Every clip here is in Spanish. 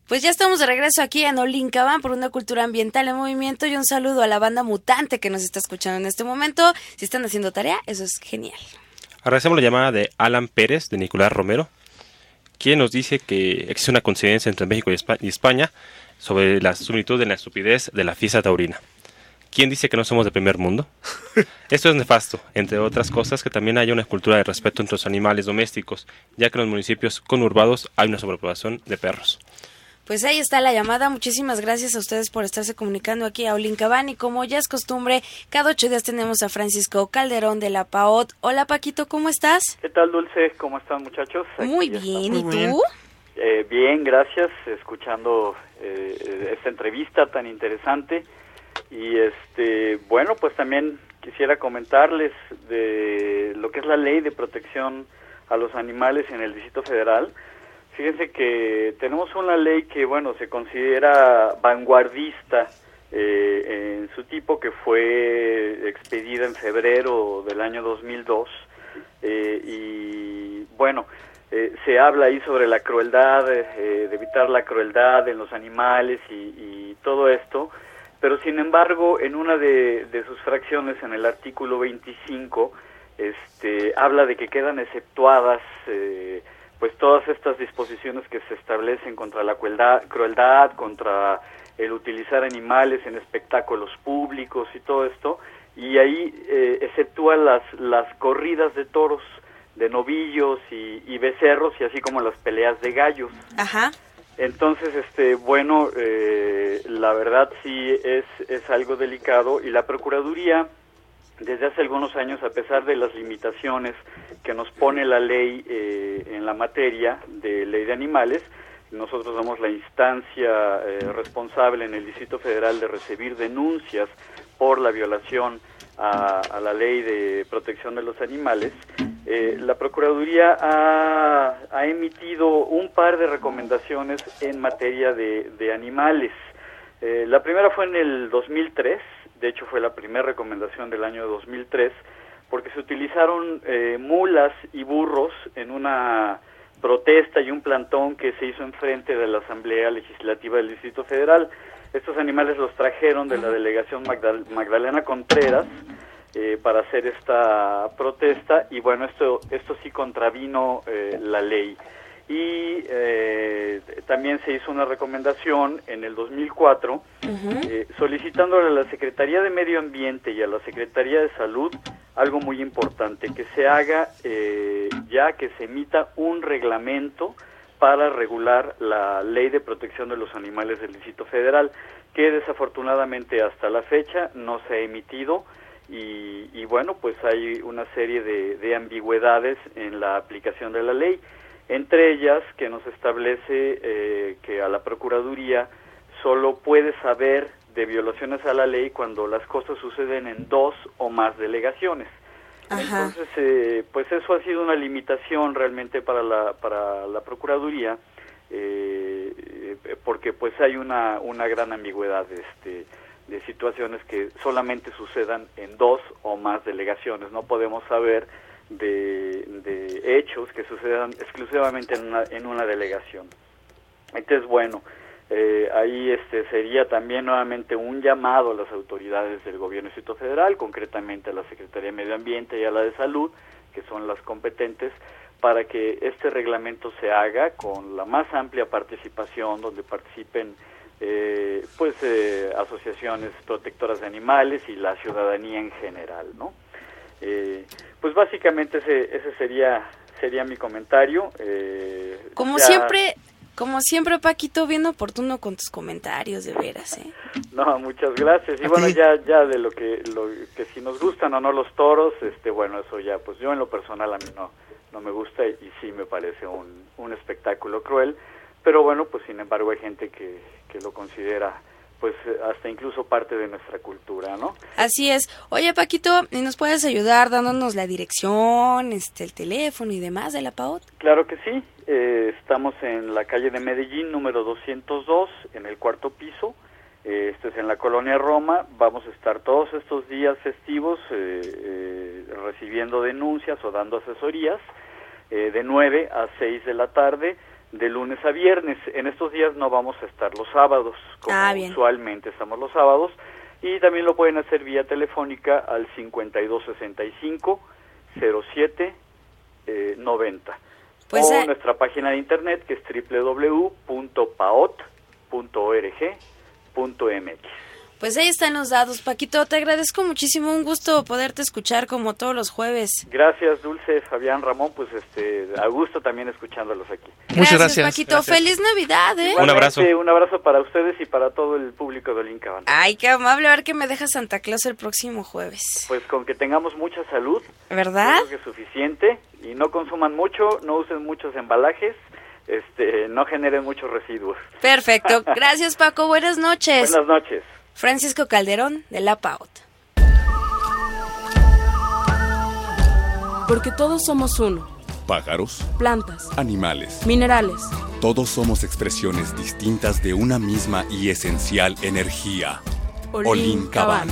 Pues ya estamos de regreso aquí en Olincaban por una cultura ambiental en movimiento y un saludo a la banda Mutante que nos está escuchando en este momento. Si están haciendo tarea, eso es genial. Agradecemos la llamada de Alan Pérez, de Nicolás Romero, quien nos dice que existe una coincidencia entre México y España sobre la similitud de la estupidez de la fiesta taurina. ¿Quién dice que no somos de primer mundo? Esto es nefasto, entre otras cosas, que también haya una cultura de respeto entre los animales domésticos, ya que en los municipios conurbados hay una sobrepoblación de perros. Pues ahí está la llamada. Muchísimas gracias a ustedes por estarse comunicando aquí a Olincaban. Y como ya es costumbre, cada 8 días tenemos a Francisco Calderón de la PAOT. Hola, Paquito, ¿cómo estás? ¿Qué tal, Dulce? ¿Cómo están, muchachos? Muy bien, ¿y tú? Bien, gracias, escuchando esta entrevista tan interesante. Y bueno, pues también quisiera comentarles de lo que es la Ley de Protección a los Animales en el Distrito Federal. Fíjense que tenemos una ley que, bueno, se considera vanguardista en su tipo, que fue expedida en febrero del año 2002. Y bueno, se habla ahí sobre la crueldad, de evitar la crueldad en los animales y todo esto. Pero sin embargo, en una de sus fracciones, en el artículo 25, habla de que quedan exceptuadas pues todas estas disposiciones que se establecen contra la crueldad, contra el utilizar animales en espectáculos públicos y todo esto, y ahí exceptúa las corridas de toros, de novillos y becerros, y así como las peleas de gallos. Ajá. Entonces, bueno, la verdad sí es algo delicado, y la Procuraduría, desde hace algunos años, a pesar de las limitaciones que nos pone la ley en la materia de ley de animales, nosotros somos la instancia responsable en el Distrito Federal de recibir denuncias por la violación a la ley de protección de los animales. La Procuraduría ha emitido un par de recomendaciones en materia de animales. La primera fue en el 2003, de hecho fue la primera recomendación del año 2003, porque se utilizaron mulas y burros en una protesta y un plantón que se hizo enfrente de la Asamblea Legislativa del Distrito Federal. Estos animales los trajeron de la delegación Magdalena Contreras para hacer esta protesta, y bueno, esto sí contravino la ley. Y también se hizo una recomendación en el 2004 solicitándole a la Secretaría de Medio Ambiente y a la Secretaría de Salud algo muy importante, que se haga ya que se emita un reglamento para regular la Ley de Protección de los Animales del Distrito Federal, que desafortunadamente hasta la fecha no se ha emitido, y bueno, pues hay una serie de ambigüedades en la aplicación de la ley. Entre ellas, que nos establece que a la Procuraduría solo puede saber de violaciones a la ley cuando las cosas suceden en 2 o más delegaciones. Ajá. Entonces, pues eso ha sido una limitación realmente para la Procuraduría, porque pues hay una gran ambigüedad de situaciones que solamente sucedan en 2 o más delegaciones. No podemos saber de hechos que sucedan exclusivamente en una delegación. Entonces, bueno, ahí sería también nuevamente un llamado a las autoridades del Gobierno del Distrito Federal, concretamente a la Secretaría de Medio Ambiente y a la de Salud, que son las competentes, para que este reglamento se haga con la más amplia participación, donde participen asociaciones protectoras de animales y la ciudadanía en general, ¿no? Pues básicamente ese sería mi comentario. Como siempre, Paquito, bien oportuno con tus comentarios, de veras, ¿eh? No, muchas gracias. Y bueno, ya de lo que si nos gustan o no los toros, bueno, eso ya, pues yo en lo personal a mí no me gusta, y sí me parece un espectáculo cruel, pero bueno, pues sin embargo hay gente que lo considera pues hasta incluso parte de nuestra cultura, ¿no? Así es. Oye, Paquito, ¿y nos puedes ayudar dándonos la dirección, el teléfono y demás de la PAOT? Claro que sí. Estamos en la calle de Medellín, número 202, en el 4º piso. Esto es en la Colonia Roma. Vamos a estar todos estos días festivos recibiendo denuncias o dando asesorías de 9 a 6 de la tarde. de lunes a viernes. En estos días no vamos a estar los sábados, como usualmente estamos los sábados, y también lo pueden hacer vía telefónica al 5265-0790. Pues o nuestra página de internet, que es www.paot.org.mx. Pues ahí están los datos, Paquito. Te agradezco muchísimo, un gusto poderte escuchar como todos los jueves. Gracias, Dulce, Fabián, Ramón, pues a gusto también escuchándolos aquí. Muchas gracias, Paquito. Gracias. Feliz Navidad, ¿eh? Igualmente, un abrazo para ustedes y para todo el público de Olincaban. Ay, qué amable, a ver qué me deja Santa Claus el próximo jueves. Pues con que tengamos mucha salud, ¿verdad? Creo que es suficiente, y no consuman mucho, no usen muchos embalajes, no generen muchos residuos. Perfecto, gracias, Paco, buenas noches. Buenas noches. Francisco Calderón, de la PAOT. Porque todos somos uno. Pájaros, plantas, animales, minerales. Todos somos expresiones distintas de una misma y esencial energía. Olincaban.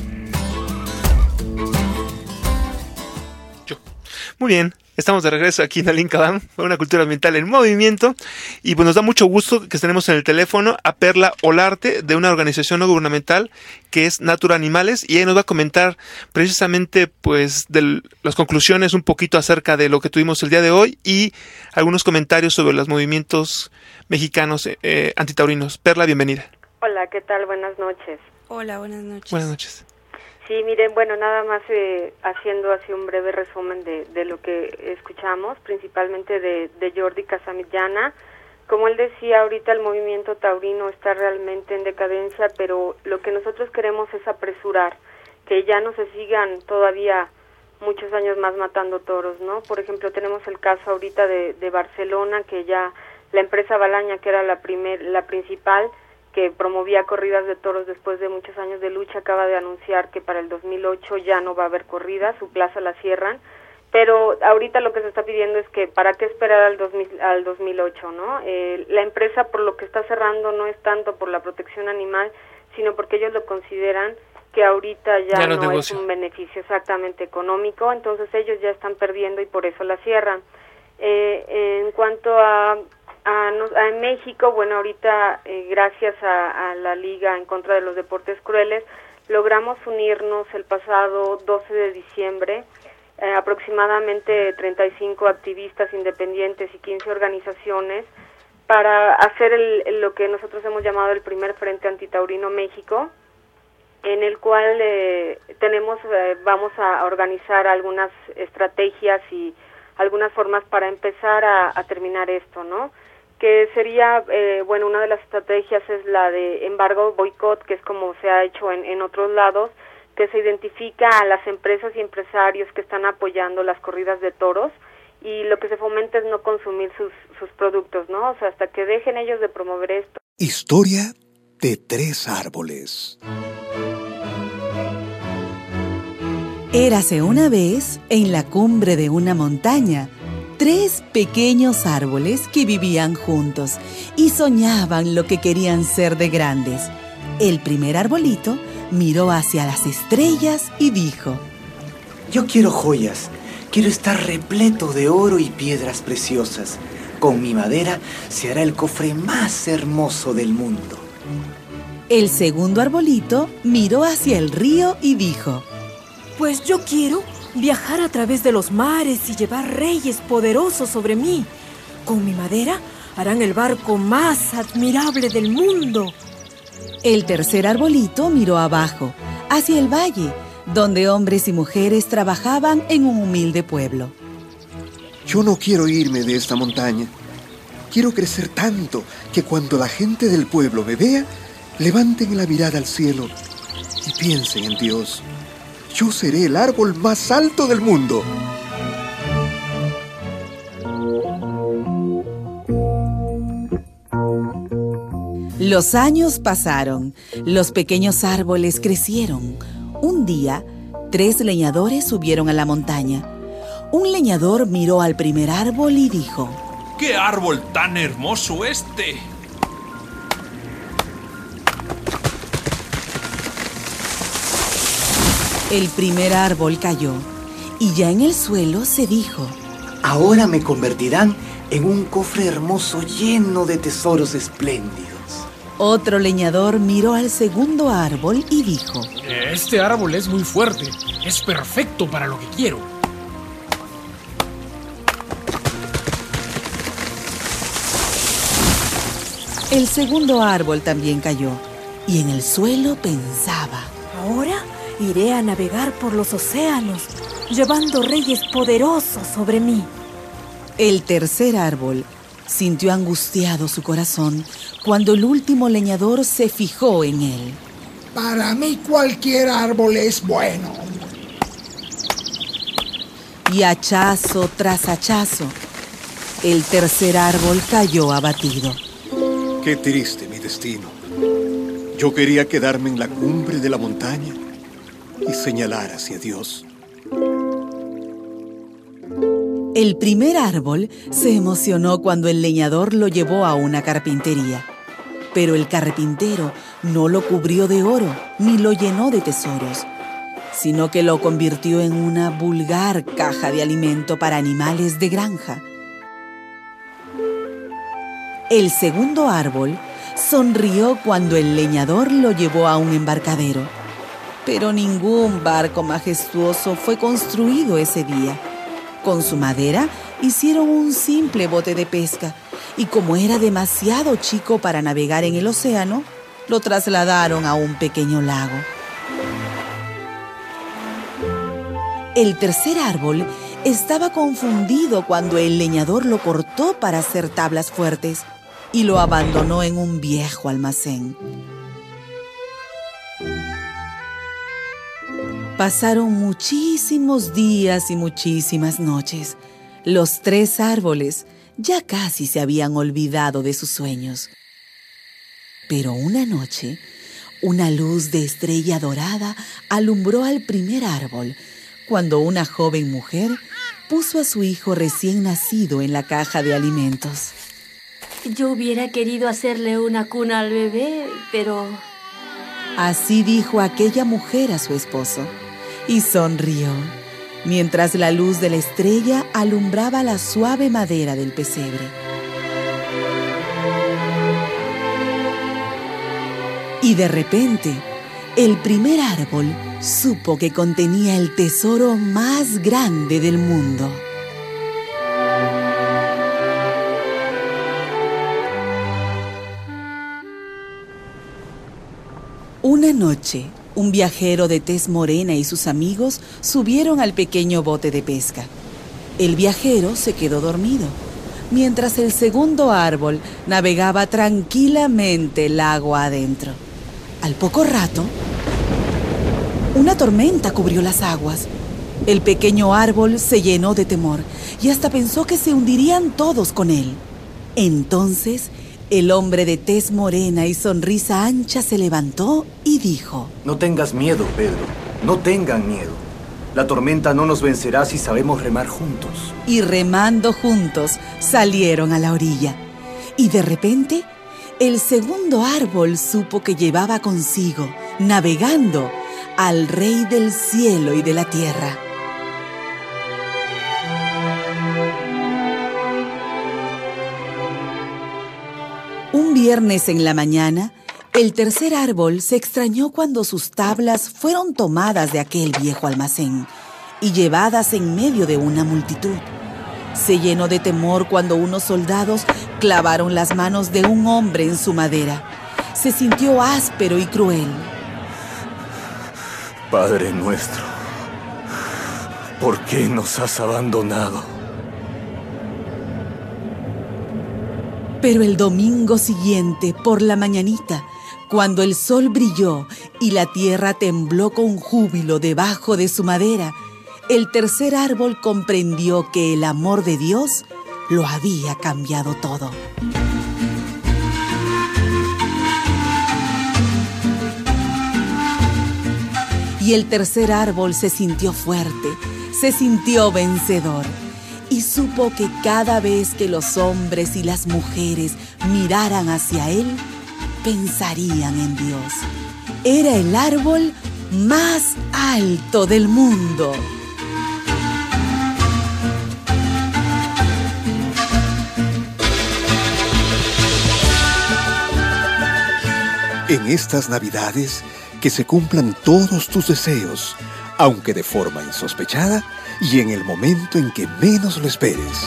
Muy bien, estamos de regreso aquí en Olincaban, una cultura ambiental en movimiento, y pues nos da mucho gusto que tenemos en el teléfono a Perla Olarte, de una organización no gubernamental que es Natura Animales, y ella nos va a comentar precisamente pues de las conclusiones un poquito acerca de lo que tuvimos el día de hoy y algunos comentarios sobre los movimientos mexicanos antitaurinos. Perla, bienvenida. Hola, ¿qué tal? Buenas noches. Hola, buenas noches. Buenas noches. Sí, miren, bueno, nada más haciendo así un breve resumen de lo que escuchamos, principalmente de Jordi Casamillana. Como él decía, ahorita el movimiento taurino está realmente en decadencia, pero lo que nosotros queremos es apresurar, que ya no se sigan todavía muchos años más matando toros, ¿no? Por ejemplo, tenemos el caso ahorita de Barcelona, que ya la empresa Balaña, que era la principal, que promovía corridas de toros después de muchos años de lucha, acaba de anunciar que para el 2008 ya no va a haber corridas, su plaza la cierran, pero ahorita lo que se está pidiendo es que para qué esperar al 2008, ¿no? La empresa por lo que está cerrando no es tanto por la protección animal, sino porque ellos lo consideran que ahorita ya no es un beneficio exactamente económico, entonces ellos ya están perdiendo y por eso la cierran. En cuanto a México, bueno, ahorita gracias a la Liga en contra de los deportes crueles, logramos unirnos el pasado 12 de diciembre, aproximadamente 35 activistas independientes y 15 organizaciones, para hacer lo que nosotros hemos llamado el primer Frente Antitaurino México, en el cual vamos a organizar algunas estrategias y algunas formas para empezar a terminar esto, ¿no? Que sería, bueno, una de las estrategias es la de embargo boicot, que es como se ha hecho en otros lados, que se identifica a las empresas y empresarios que están apoyando las corridas de toros, y lo que se fomenta es no consumir sus productos, ¿no? O sea, hasta que dejen ellos de promover esto. Historia de 3 árboles. Érase una vez, en la cumbre de una montaña, 3 pequeños árboles que vivían juntos y soñaban lo que querían ser de grandes. El primer arbolito miró hacia las estrellas y dijo: Yo quiero joyas, quiero estar repleto de oro y piedras preciosas. Con mi madera se hará el cofre más hermoso del mundo. El segundo arbolito miró hacia el río y dijo: Pues yo quiero viajar a través de los mares y llevar reyes poderosos sobre mí. Con mi madera harán el barco más admirable del mundo. El tercer arbolito miró abajo, hacia el valle, donde hombres y mujeres trabajaban en un humilde pueblo. Yo no quiero irme de esta montaña. Quiero crecer tanto que cuando la gente del pueblo me vea, levanten la mirada al cielo y piensen en Dios. Yo seré el árbol más alto del mundo. Los años pasaron, los pequeños árboles crecieron. Un día, 3 leñadores subieron a la montaña. Un leñador miró al primer árbol y dijo: ¡Qué árbol tan hermoso este! El primer árbol cayó y ya en el suelo se dijo: Ahora me convertirán en un cofre hermoso lleno de tesoros espléndidos. Otro leñador miró al segundo árbol y dijo: Este árbol es muy fuerte, es perfecto para lo que quiero. El segundo árbol también cayó y en el suelo pensaba: Ahora iré a navegar por los océanos, llevando reyes poderosos sobre mí. El tercer árbol sintió angustiado su corazón cuando el último leñador se fijó en él. Para mí cualquier árbol es bueno. Y hachazo tras hachazo, el tercer árbol cayó abatido. Qué triste mi destino. Yo quería quedarme en la cumbre de la montaña y señalar hacia Dios. El primer árbol se emocionó cuando el leñador lo llevó a una carpintería. Pero el carpintero no lo cubrió de oro ni lo llenó de tesoros, sino que lo convirtió en una vulgar caja de alimento para animales de granja. El segundo árbol sonrió cuando el leñador lo llevó a un embarcadero. Pero ningún barco majestuoso fue construido ese día. Con su madera hicieron un simple bote de pesca y como era demasiado chico para navegar en el océano, lo trasladaron a un pequeño lago. El tercer árbol estaba confundido cuando el leñador lo cortó para hacer tablas fuertes y lo abandonó en un viejo almacén. Pasaron muchísimos días y muchísimas noches. Los tres árboles ya casi se habían olvidado de sus sueños. Pero una noche, una luz de estrella dorada alumbró al primer árbol cuando una joven mujer puso a su hijo recién nacido en la caja de alimentos. Yo hubiera querido hacerle una cuna al bebé, pero... Así dijo aquella mujer a su esposo y sonrió, mientras la luz de la estrella alumbraba la suave madera del pesebre. Y de repente, el primer árbol supo que contenía el tesoro más grande del mundo. Una noche, un viajero de tez morena y sus amigos subieron al pequeño bote de pesca. El viajero se quedó dormido, mientras el segundo árbol navegaba tranquilamente lago adentro. Al poco rato, una tormenta cubrió las aguas. El pequeño árbol se llenó de temor y hasta pensó que se hundirían todos con él. Entonces, el hombre de tez morena y sonrisa ancha se levantó y dijo: No tengas miedo, Pedro. No tengan miedo. La tormenta no nos vencerá si sabemos remar juntos. Y remando juntos, salieron a la orilla. Y de repente, el segundo árbol supo que llevaba consigo, navegando, al Rey del cielo y de la tierra. Un viernes en la mañana, el tercer árbol se extrañó cuando sus tablas fueron tomadas de aquel viejo almacén y llevadas en medio de una multitud. Se llenó de temor cuando unos soldados clavaron las manos de un hombre en su madera. Se sintió áspero y cruel. Padre nuestro, ¿por qué nos has abandonado? Pero el domingo siguiente, por la mañanita, cuando el sol brilló y la tierra tembló con júbilo debajo de su madera, el tercer árbol comprendió que el amor de Dios lo había cambiado todo. Y el tercer árbol se sintió fuerte, se sintió vencedor. Y supo que cada vez que los hombres y las mujeres miraran hacia él, pensarían en Dios. Era el árbol más alto del mundo. En estas Navidades, que se cumplan todos tus deseos, aunque de forma insospechada y en el momento en que menos lo esperes.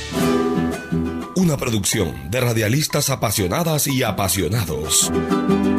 Una producción de radialistas apasionadas y apasionados.